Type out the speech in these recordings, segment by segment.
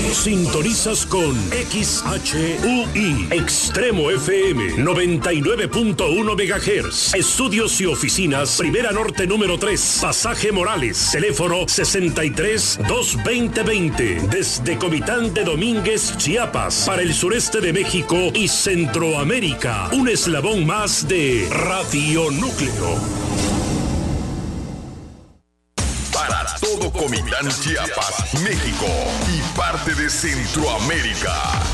Sintonizas con XHUI, Extremo FM, 99.1 MHz. Estudios y oficinas, Primera Norte número 3, Pasaje Morales. Teléfono 63-220-20. Desde Comitán de Domínguez, Chiapas, para el sureste de México y Centroamérica. Un eslabón más de Radio Núcleo. Todo Comitán, Chiapas, México y parte de Centroamérica.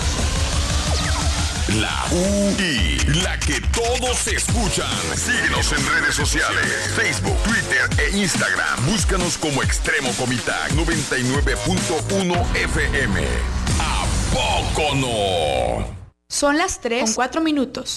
La UI, la que todos escuchan. Síguenos en redes sociales, Facebook, Twitter e Instagram. Búscanos como Extremo Comitán 99.1 FM. ¿A poco no? Son las 3:04.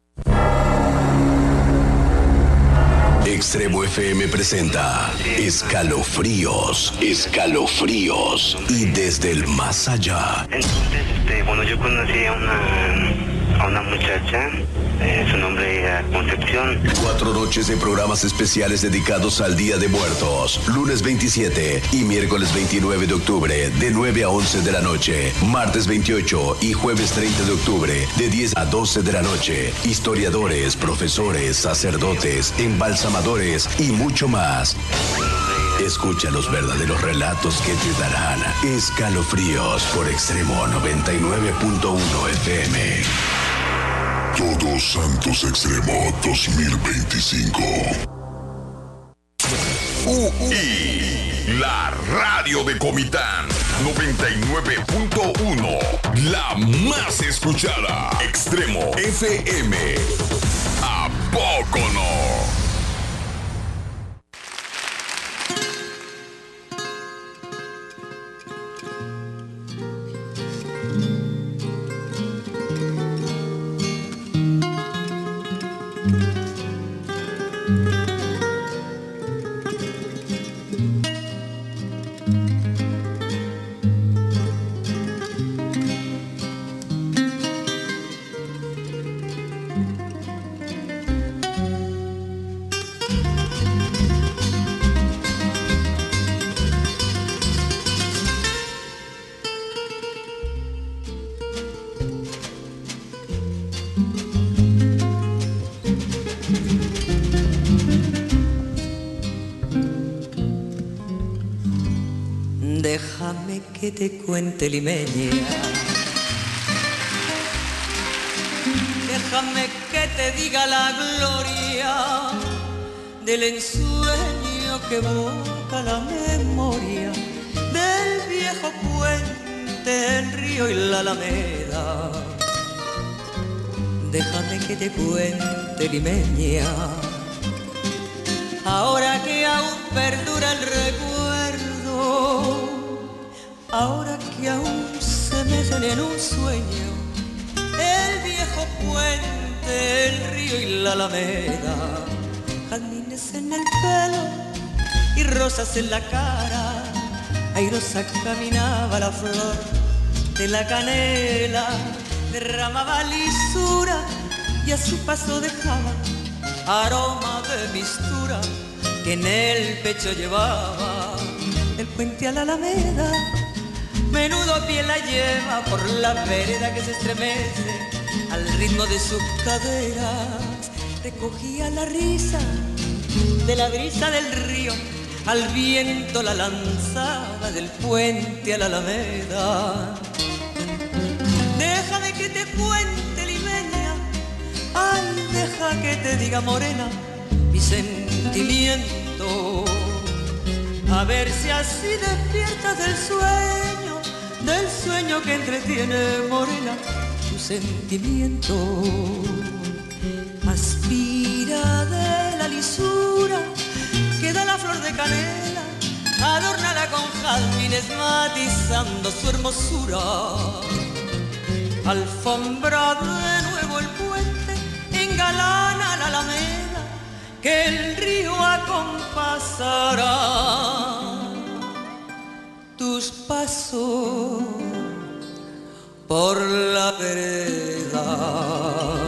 Extremo FM presenta Escalofríos, Escalofríos y desde el más allá. Entonces, bueno, yo conocí a una muchacha, su nombre era Concepción. 4 noches de programas especiales dedicados al Día de Muertos, lunes 27 y miércoles 29 de octubre, de 9 a 11 de la noche, martes 28 y jueves 30 de octubre, de 10 a 12 de la noche. Historiadores, profesores, sacerdotes, embalsamadores y mucho más. Escucha los verdaderos relatos que te darán escalofríos por Extremo 99.1 FM. Todos Santos Extremo 2025. UI, la radio de Comitán 99.1, la más escuchada. Extremo FM. ¿A poco no? Déjame que te cuente, limeña. Déjame que te diga la gloria del ensueño que evoca la memoria del viejo puente, el río y la alameda. Déjame que te cuente, limeña, ahora que aún perdura el recuerdo, ahora que aún se mecen en un sueño el viejo puente, el río y la alameda. Jazmines en el pelo y rosas en la cara, airosa caminaba la flor de la canela, derramaba lisura y a su paso dejaba aroma de mistura que en el pecho llevaba. El puente a la alameda, menudo pie la lleva por la vereda que se estremece al ritmo de sus caderas. Recogía la risa de la brisa del río, al viento la lanzaba del puente a la alameda. Déjame que te cuente, limeña, ay, deja que te diga, morena, mi sentimiento. A ver si así despiertas del sueño que entretiene, morena, tu sentimiento. Aspira de la lisura que da la flor de canela, adórnala con jazmines matizando su hermosura. Alfombra de nuevo el puente, engalana la alameda, que el río acompasará tus pasos por la vereda.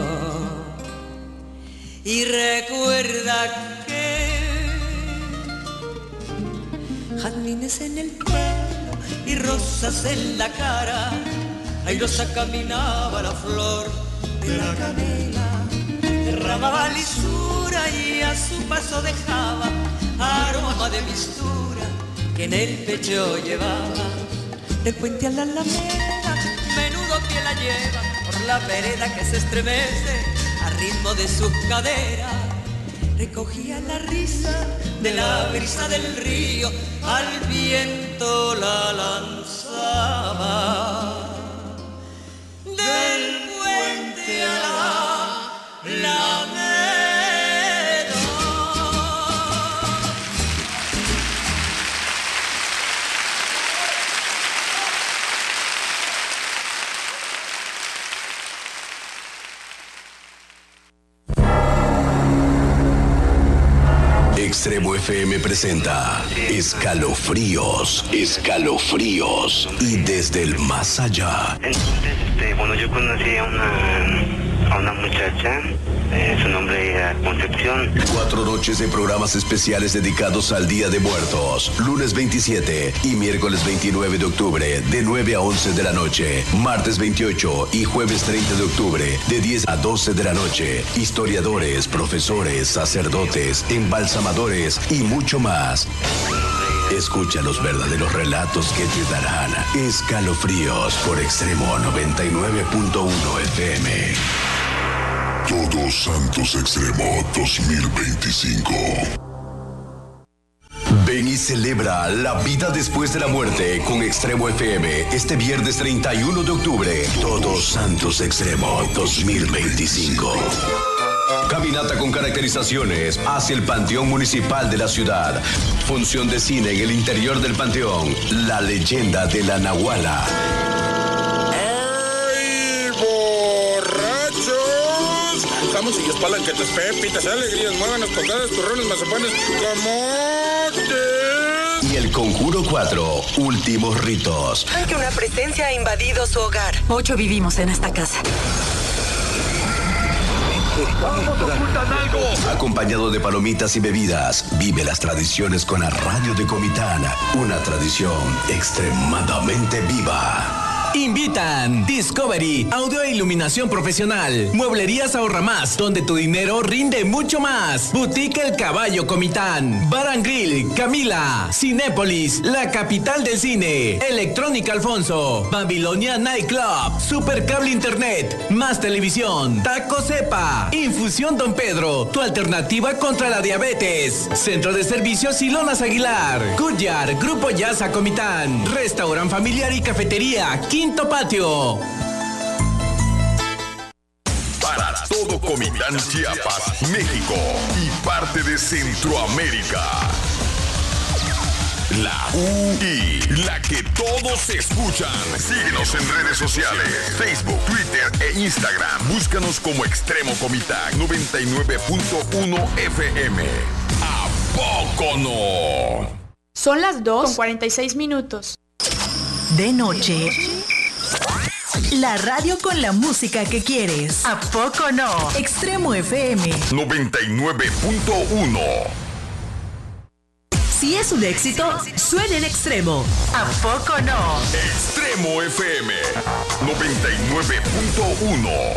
Y recuerda que jazmines en el pelo y rosas en la cara. Airosa caminaba la flor de la canela, derramaba lisura y a su paso dejaba aroma de mistura que en el pecho llevaba. Del puente a la alameda, menudo pie la lleva por la vereda que se estremece al ritmo de sus caderas. Recogía la risa de la brisa del río, al viento la lanzaba. Del puente a la alameda. Extremo FM presenta Escalofríos, Escalofríos y desde el más allá. Entonces, bueno, yo conocí a una muchacha, su nombre era Concepción. 4 noches de programas especiales dedicados al Día de Muertos, lunes 27 y miércoles 29 de octubre, de 9 a 11 de la noche, martes 28 y jueves 30 de octubre, de 10 a 12 de la noche. Historiadores, profesores, sacerdotes, embalsamadores y mucho más. Escucha los verdaderos relatos que te darán escalofríos por Extremo 99.1 FM. Todos Santos Extremo 2025. Ven y celebra la vida después de la muerte con Extremo FM este viernes 31 de octubre. Todos Santos Extremo 2025. Caminata con caracterizaciones hacia el Panteón Municipal de la ciudad. Función de cine en el interior del Panteón. La leyenda de la Nahuala. ¡Ay, borrachos! Jamoncillos, palanquetas, pepitas, alegrías, muéganos, tocadas, turrones, mazapanes, camotes. Y el Conjuro 4, Últimos Ritos. Que una presencia ha invadido su hogar. 8 vivimos en esta casa. Acompañado de palomitas y bebidas, vive las tradiciones con la radio de Comitán, una tradición extremadamente viva. Invitan Discovery, audio e iluminación profesional, Mueblerías Ahorra Más, donde tu dinero rinde mucho más, Boutique El Caballo Comitán, Bar and Grill, Camila, Cinépolis, la capital del cine, Electrónica Alfonso, Babilonia Nightclub, Supercable Internet, Más Televisión, Taco Cepa, Infusión Don Pedro, tu alternativa contra la diabetes, Centro de Servicios Silonas Aguilar, Cuyar, Grupo Yaza Comitán, Restaurant Familiar y Cafetería Quinto Patio. Para todo Comitán, Chiapas, México y parte de Centroamérica. La UI, la que todos escuchan. Síguenos en redes sociales, Facebook, Twitter e Instagram. Búscanos como Extremo Comitán 99.1 FM. ¿A poco no? Son las 2:46. De noche, la radio con la música que quieres. ¿A poco no? Extremo FM 99.1. Si es un éxito, suena en Extremo. ¿A poco no? Extremo FM 99.1.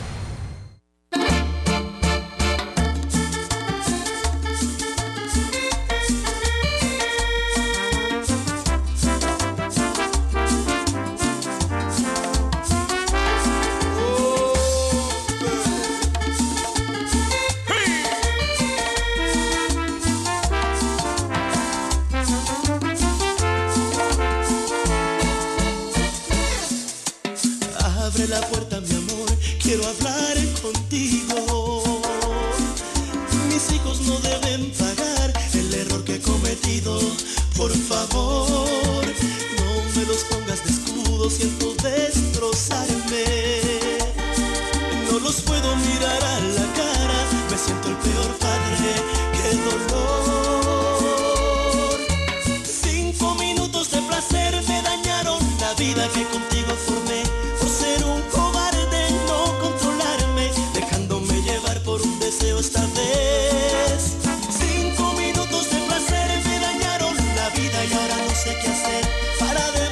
Abre la puerta, mi amor, quiero hablar contigo. Mis hijos no deben pagar el error que he cometido. Por favor, no me los pongas de escudo, siento destrozarme. No los puedo mirar a la cara, me siento el peor padre, qué dolor. 5 minutos de placer me dañaron la vida que contigo formé. Por ser un cobarde, no controlarme, dejándome llevar por un deseo esta vez. 5 minutos de placer me dañaron la vida y ahora no sé qué hacer para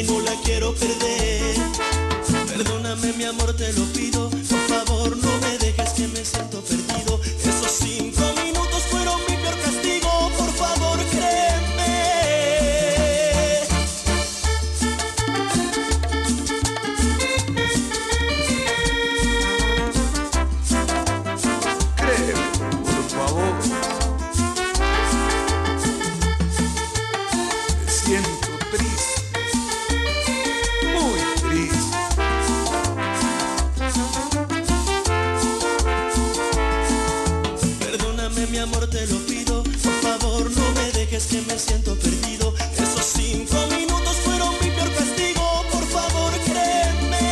y no la quiero perder. Perdóname mi amor, te lo pido, por favor no me dejes que me siento perdido. Esos 5 minutos fueron mi peor castigo, por favor créeme. Créeme, por favor. Me siento triste, muy triste. Perdóname mi amor, te lo pido, por favor no me dejes que me siento perdido. Esos 5 minutos fueron mi peor castigo, por favor créeme.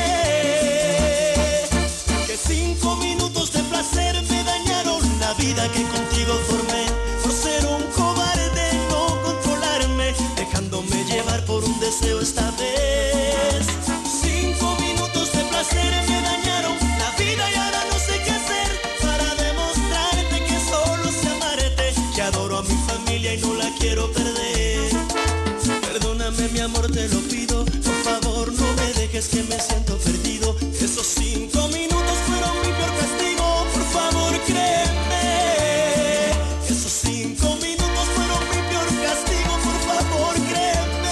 Que 5 minutos de placer me dañaron la vida que contigo formé. Por ser un cobarde, no controlarme, dejándome llevar por un deseo esta vez. 5 minutos de placer me dañaron la vida y ahora no sé qué hacer para demostrarte que solo sé amarte, que adoro a mi familia y no la quiero perder. Perdóname mi amor, te lo pido, por favor no me dejes que me siento perdido. Esos 5 minutos fueron mi peor castigo, por favor créeme. Esos 5 minutos fueron mi peor castigo, por favor créeme.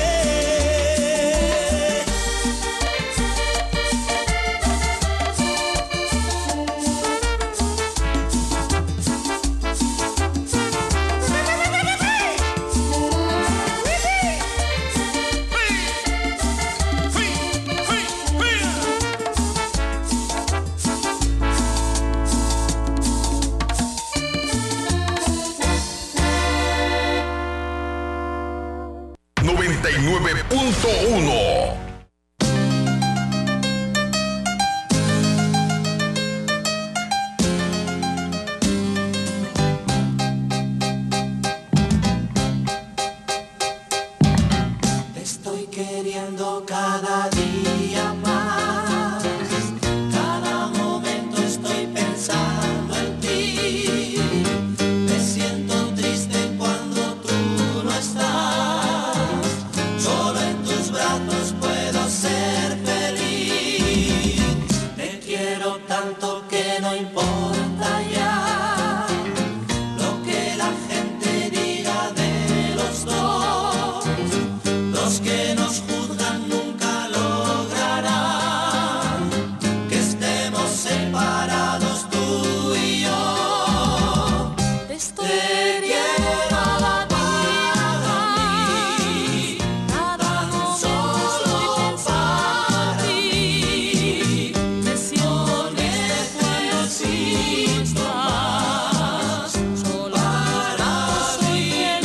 Te estoy queriendo cada día más, cada momento estoy pensando en ti. Me siento triste cuando tú no estás, solo en tus brazos puedo ser feliz. Te quiero tanto que no importa ya lo que la gente diga de los dos. Los que nos juzgan nunca lograrán que estemos separados tú y yo. Te estoy queriendo para mí, tan solo para ti. Me siento cuando existo más, solo para vivir.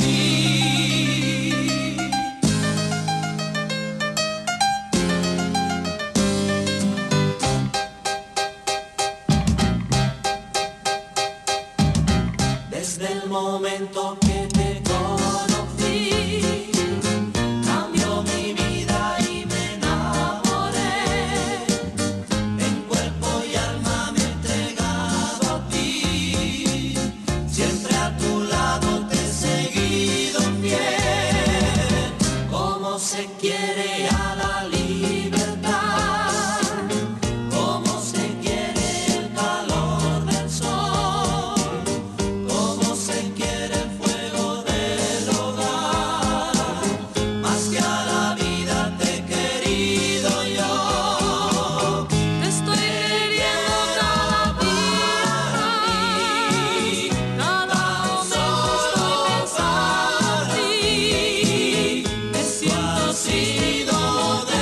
Desde el momento que te conocí, cambió mi vida y me enamoré. En cuerpo y alma me he entregado a ti. Siempre a tu lado te he seguido fiel. Como se quiere a la libertad, como se quiere el calor del sol, como se quiere el fuego del hogar, más que a la vida te he querido yo. Te estoy queriendo cada día, cada momento estoy pensando en ti. Me siento así donde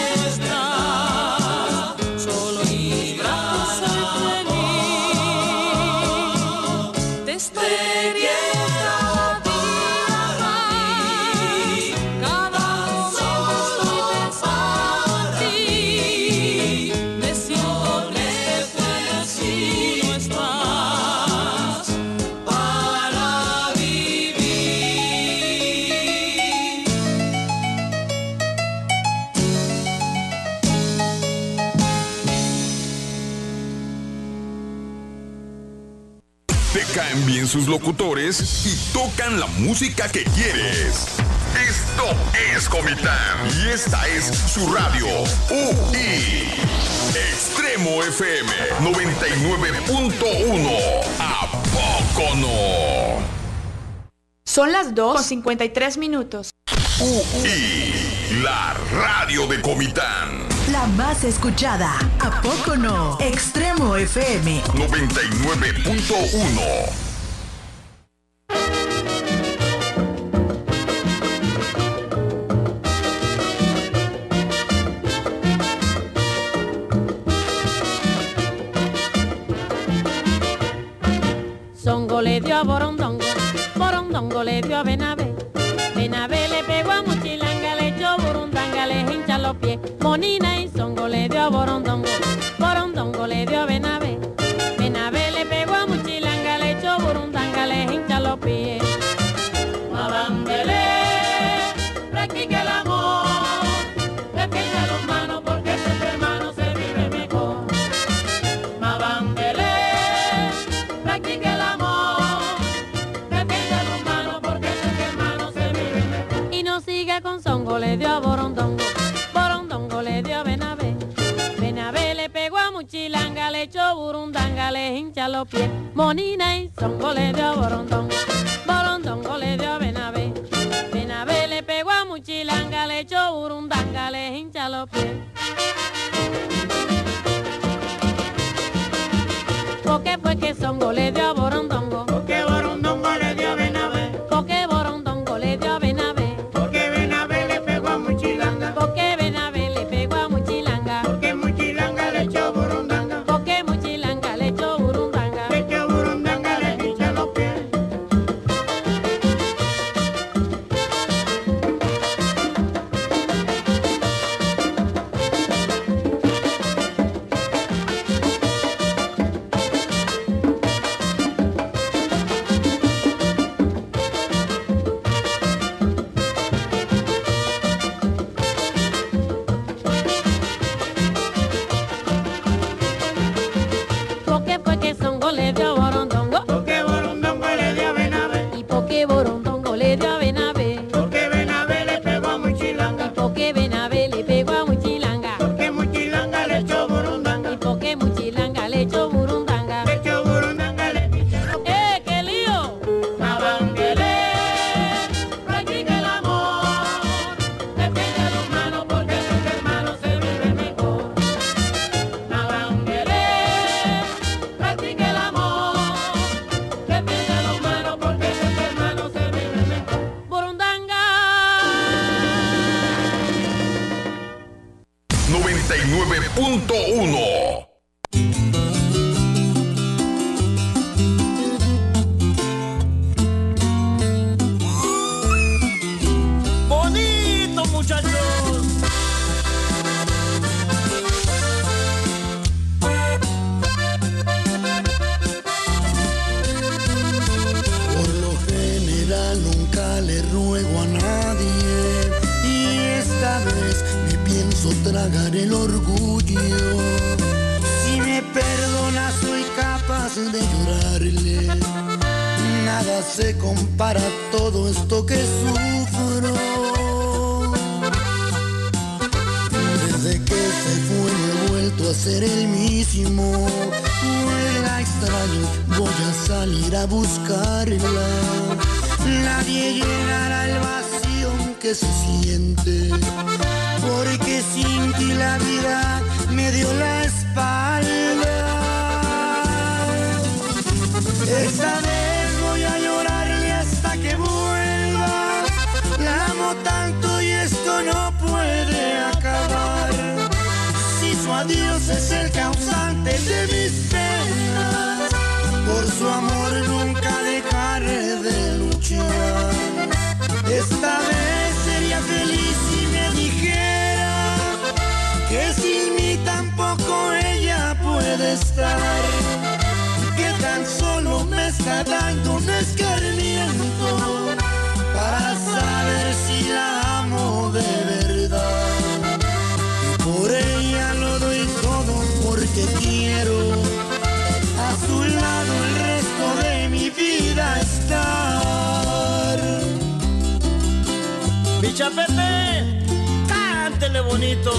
estás, solo en mis brazos soy feliz. Te estoy queriendo cada día, cada momento estoy pensando en ti. Me siento triste si no estás para vivir. Te caen bien sus locutores y tocan la música que quieres. Esto es Comitán y esta es su radio UI. Extremo FM 99.1. ¿A poco no? Son las 2:53. UI, la radio de Comitán. La más escuchada. ¿A poco no? Extremo FM 99.1. Songo le dio a Borondongo, Borondongo le dio a Benavé, Benavé le pegó a Muchilanga, le echó burundanga, le hincha los pies. Monina y Songo le dio a Borondongo, Borondongo le dio a Benavé, Benavé le pegó a Muchilanga, le echó burundanga, le hincha los pies. Mabambelé, practique el amor, defiende los manos porque entre hermanos se vive mejor. Mabambelé, practique el amor, defiende los manos porque entre hermanos se vive mejor. Y no siga con Songo, le dio a Borondongo, Borondongo le dio a Benavé, Benavé le pegó a Muchilanga, le echó burundanga, le hincha los pies. Monina y Songo le dio a Borondongo, Borondongo le dio a Benavé, Benavé le pegó a Muchilanga, le echó burundanga, le hincha los pies. ¿Por qué fue que Songo le dio a Borondongo? Porque Borondongo le dio a Benavé. Porque Borondongo le dio a Benavé. Porque Benavé le pegó a Muchilanga. Porque Benavé le pegó a Muchilanga. Porque Muchilanga le echó burundanga. Porque Muchilanga le echó burundanga. Le echó burundanga, le hincha los pies. ¿Por qué fue que Songo le dio a Borondongo? Porque Borondongo le dio a Benavé. ¿Y por qué Borondongo le dio a Benavé? Porque Benavé le pegó a Muchilanga. ¿Y por qué Benavé le pegó a Muchilanga? Porque Muchilanga le echó burundanga. ¿Y por qué Muchilanga le echó burundanga? Le echó burundanga, le echó. ¡Qué lío! Mabambelé, practica el amor, defiende los manos porque entre hermanos se vive mejor. Mabambelé, practica el amor, defiende los manos porque entre hermanos se vive mejor. Burundanga. 99.1. Bonito, muchachos. Por lo general nunca le ruego a nadie y esta vez me pienso tragar el orgullo. Si me perdona soy capaz de llorarle. Nada se compara a todo esto que sufro. Desde que se fue no he vuelto a ser el mismo. La extraño, voy a salir a buscarla. Nadie llenará el vacío que se siente, porque sin ti la vida me dio la espalda. Esta vez voy a llorarle hasta que vuelva. La amo tanto y esto no puede acabar. Si su adiós es el causante de mis penas, por su amor nunca dejaré de luchar. Esta vez sería feliz si me dijera que sin mí tampoco ella puede estar, que tan solo me está dando un escarmiento para saber si la amo de verdad. Y por ella lo doy todo porque quiero a su lado el resto de mi vida estar. dicha Pepe, cántele bonito.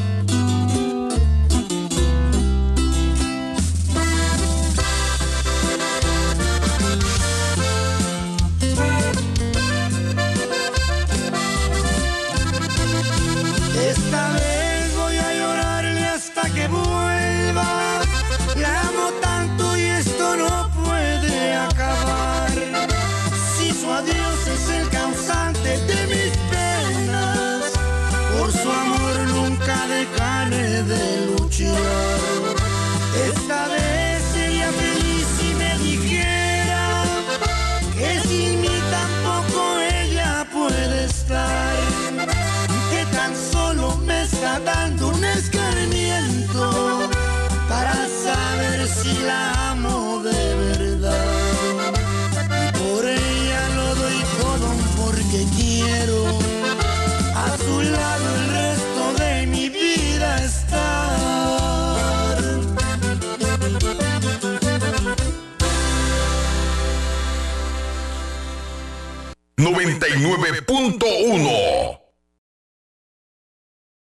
Esta vez voy a llorarle hasta que vuelva. La amo tanto y esto no puede acabar. Si su adiós es el causante de mis penas, por su amor nunca dejaré de luchar. Esta vez sería feliz si me dijera que sin mí tampoco ella puede estar, que tan solo me está dando un escarmiento para saber si la amo de verdad. Por ella lo doy todo porque quiero a su lado el resto de mi vida estar. 99.1